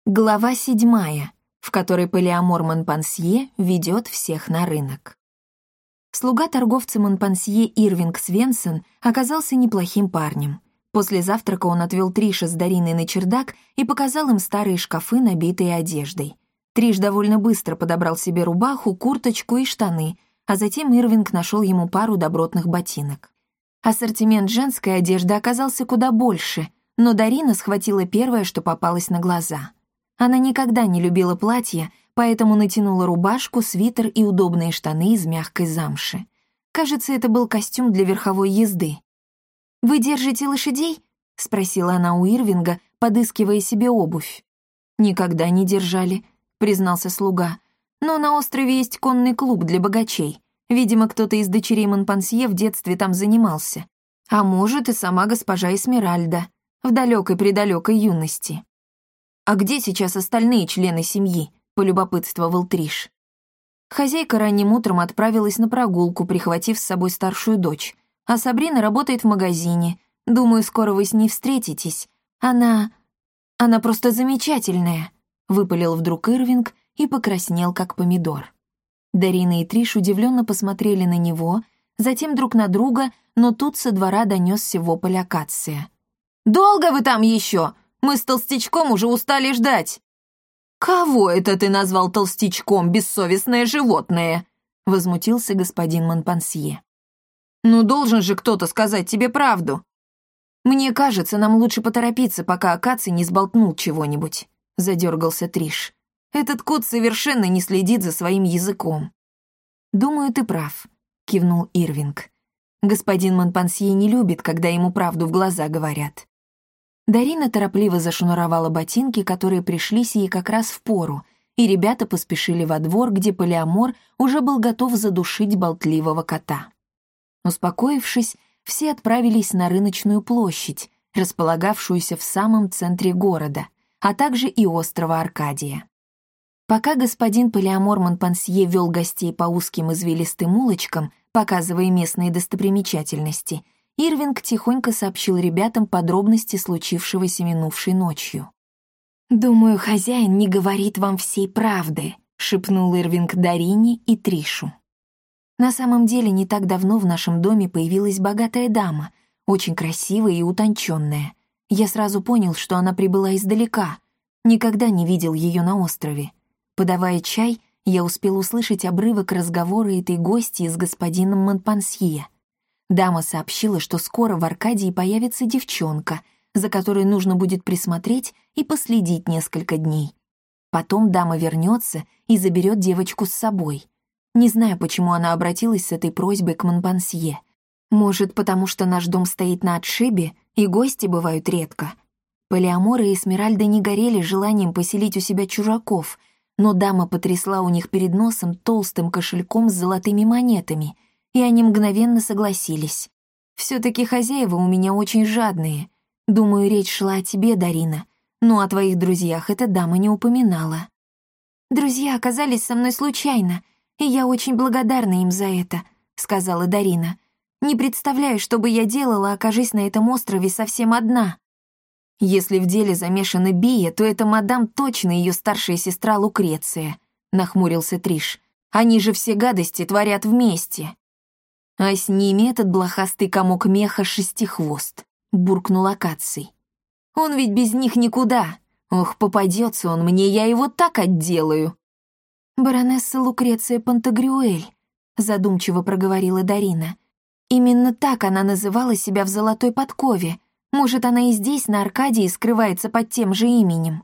Глава 7, в которой Палеамор Монпансье ведет всех на рынок. Слуга торговца Монпансье Ирвинг Свенсон оказался неплохим парнем. После завтрака он отвел Триша с Дариной на чердак и показал им старые шкафы, набитые одеждой. Триш довольно быстро подобрал себе рубаху, курточку и штаны, а затем Ирвинг нашел ему пару добротных ботинок. Ассортимент женской одежды оказался куда больше, но Дарина схватила первое, что попалось на глаза. Она никогда не любила платья, поэтому натянула рубашку, свитер и удобные штаны из мягкой замши. Кажется, это был костюм для верховой езды. «Вы держите лошадей?» — спросила она у Ирвинга, подыскивая себе обувь. «Никогда не держали», — признался слуга. «Но на острове есть конный клуб для богачей. Видимо, кто-то из дочерей Монпансье в детстве там занимался. А может, и сама госпожа Эсмеральда в далекой-предалекой юности». «А где сейчас остальные члены семьи?» — полюбопытствовал Триш. Хозяйка ранним утром отправилась на прогулку, прихватив с собой старшую дочь. А Сабрина работает в магазине. Думаю, скоро вы с ней встретитесь. Она просто замечательная», — выпалил вдруг Ирвинг и покраснел, как помидор. Дарина и Триш удивленно посмотрели на него, затем друг на друга, но тут со двора донесся вопль Акация. «Долго вы там еще? Мы с толстячком уже устали ждать». «Кого это ты назвал толстячком, бессовестное животное?» — возмутился господин Монпансье. «Ну, должен же кто-то сказать тебе правду». «Мне кажется, нам лучше поторопиться, пока Акаций не сболтнул чего-нибудь», — задергался Триш. «Этот кот совершенно не следит за своим языком». «Думаю, ты прав», — кивнул Ирвинг. «Господин Монпансье не любит, когда ему правду в глаза говорят». Дарина торопливо зашнуровала ботинки, которые пришлись ей как раз впору, и ребята поспешили во двор, где Палеамор уже был готов задушить болтливого кота. Успокоившись, все отправились на рыночную площадь, располагавшуюся в самом центре города, а также и острова Аркадия. Пока господин Палеамор Монпансье вел гостей по узким извилистым улочкам, показывая местные достопримечательности, Ирвинг тихонько сообщил ребятам подробности случившегося минувшей ночью. «Думаю, хозяин не говорит вам всей правды», — шепнул Ирвинг Дарине и Тришу. «На самом деле, не так давно в нашем доме появилась богатая дама, очень красивая и утонченная. Я сразу понял, что она прибыла издалека, никогда не видел ее на острове. Подавая чай, я успел услышать обрывок разговора этой гостьи с господином Монпансье. Дама сообщила, что скоро в Аркадии появится девчонка, за которой нужно будет присмотреть и последить несколько дней. Потом дама вернется и заберет девочку с собой. Не знаю, почему она обратилась с этой просьбой к Монпансье. Может, потому что наш дом стоит на отшибе, и гости бывают редко. Палеамор и Эсмеральда не горели желанием поселить у себя чужаков, но дама потрясла у них перед носом толстым кошельком с золотыми монетами, и они мгновенно согласились. Все-таки хозяева у меня очень жадные. Думаю, речь шла о тебе, Дарина, но о твоих друзьях эта дама не упоминала. «Друзья оказались со мной случайно, и я очень благодарна им за это», — сказала Дарина. «Не представляю, что бы я делала, окажись на этом острове совсем одна». «Если в деле замешана Бия, то это мадам точно ее старшая сестра Лукреция», — нахмурился Триш. «Они же все гадости творят вместе». «А с ними этот блохастый комок меха Шестихвост», — буркнул Акаций. «Он ведь без них никуда. Ох, попадется он мне, я его так отделаю». «Баронесса Лукреция Пантагрюэль», — задумчиво проговорила Дарина. «Именно так она называла себя в золотой подкове. Может, она и здесь, на Аркадии, скрывается под тем же именем».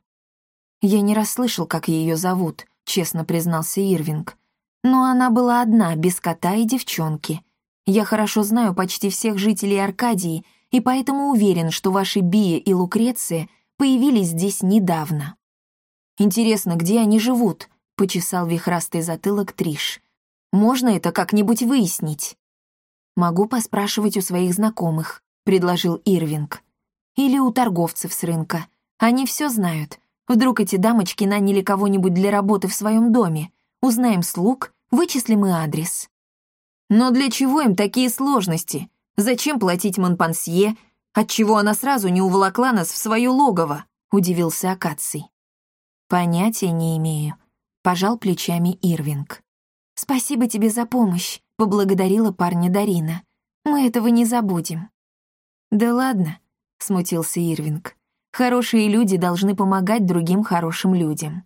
«Я не расслышал, как ее зовут», — честно признался Ирвинг. «Но она была одна, без кота и девчонки. Я хорошо знаю почти всех жителей Аркадии, и поэтому уверен, что ваши Бия и Лукреция появились здесь недавно». «Интересно, где они живут?» — почесал вихрастый затылок Триш. «Можно это как-нибудь выяснить?» «Могу поспрашивать у своих знакомых», — предложил Ирвинг. «Или у торговцев с рынка. Они все знают. Вдруг эти дамочки наняли кого-нибудь для работы в своем доме. Узнаем слуг, вычислим и адрес». «Но для чего им такие сложности? Зачем платить Монпансье? Отчего она сразу не уволокла нас в свое логово?» — удивился Акаций. Понятия не имею. Пожал плечами Ирвинг. Спасибо тебе за помощь, поблагодарила парня Дарина. Мы этого не забудем. Да ладно, смутился Ирвинг. Хорошие люди должны помогать другим хорошим людям.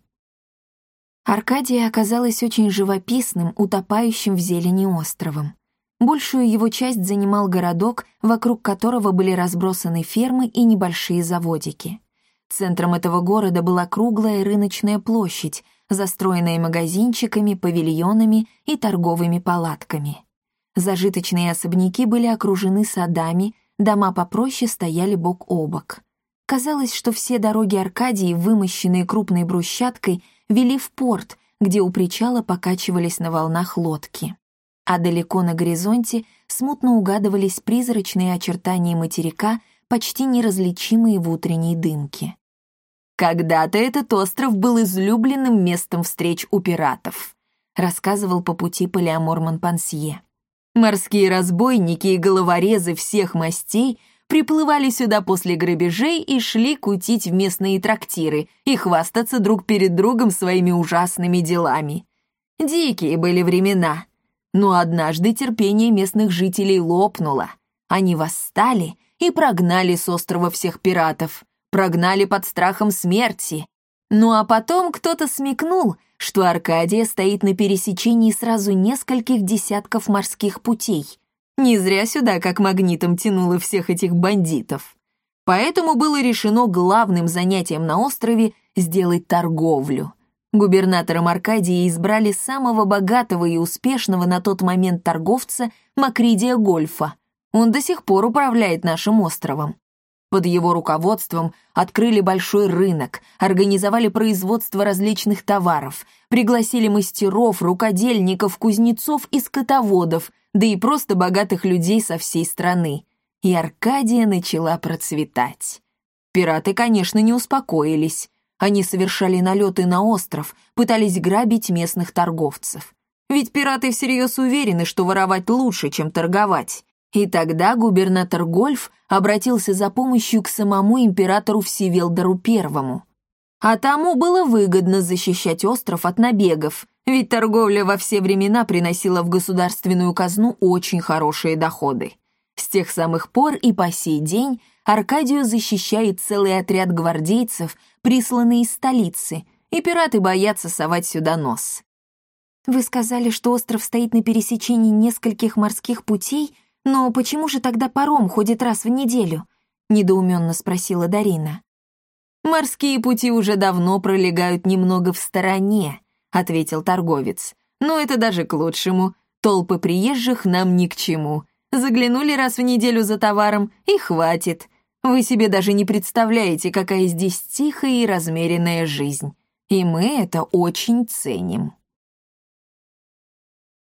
Аркадия оказалась очень живописным, утопающим в зелени островом. Большую его часть занимал городок, вокруг которого были разбросаны фермы и небольшие заводики. Центром этого города была круглая рыночная площадь, застроенная магазинчиками, павильонами и торговыми палатками. Зажиточные особняки были окружены садами, дома попроще стояли бок о бок. Казалось, что все дороги Аркадии, вымощенные крупной брусчаткой, вели в порт, где у причала покачивались на волнах лодки. А далеко на горизонте смутно угадывались призрачные очертания материка, почти неразличимые в утренней дымке. «Когда-то этот остров был излюбленным местом встреч у пиратов», рассказывал по пути Палеамор Монпансье. «Морские разбойники и головорезы всех мастей приплывали сюда после грабежей и шли кутить в местные трактиры и хвастаться друг перед другом своими ужасными делами. Дикие были времена, но однажды терпение местных жителей лопнуло. Они восстали и прогнали с острова всех пиратов, прогнали под страхом смерти. Ну а потом кто-то смекнул, что Аркадия стоит на пересечении сразу нескольких десятков морских путей. Не зря сюда как магнитом тянуло всех этих бандитов. Поэтому было решено главным занятием на острове сделать торговлю. Губернатором Аркадии избрали самого богатого и успешного на тот момент торговца Макридия Гольфа. Он до сих пор управляет нашим островом. Под его руководством открыли большой рынок, организовали производство различных товаров, пригласили мастеров, рукодельников, кузнецов и скотоводов, да и просто богатых людей со всей страны. И Аркадия начала процветать. Пираты, конечно, не успокоились. Они совершали налеты на остров, пытались грабить местных торговцев. Ведь пираты всерьез уверены, что воровать лучше, чем торговать. И тогда губернатор Гольф обратился за помощью к самому императору Всеволоду I. А тому было выгодно защищать остров от набегов, ведь торговля во все времена приносила в государственную казну очень хорошие доходы. С тех самых пор и по сей день Аркадию защищает целый отряд гвардейцев, присланный из столицы, и пираты боятся совать сюда нос. «Вы сказали, что остров стоит на пересечении нескольких морских путей, но почему же тогда паром ходит раз в неделю?» — недоуменно спросила Дарина. «Морские пути уже давно пролегают немного в стороне», — ответил торговец. «Но это даже к лучшему. Толпы приезжих нам ни к чему. Заглянули раз в неделю за товаром, и хватит. Вы себе даже не представляете, какая здесь тихая и размеренная жизнь. И мы это очень ценим».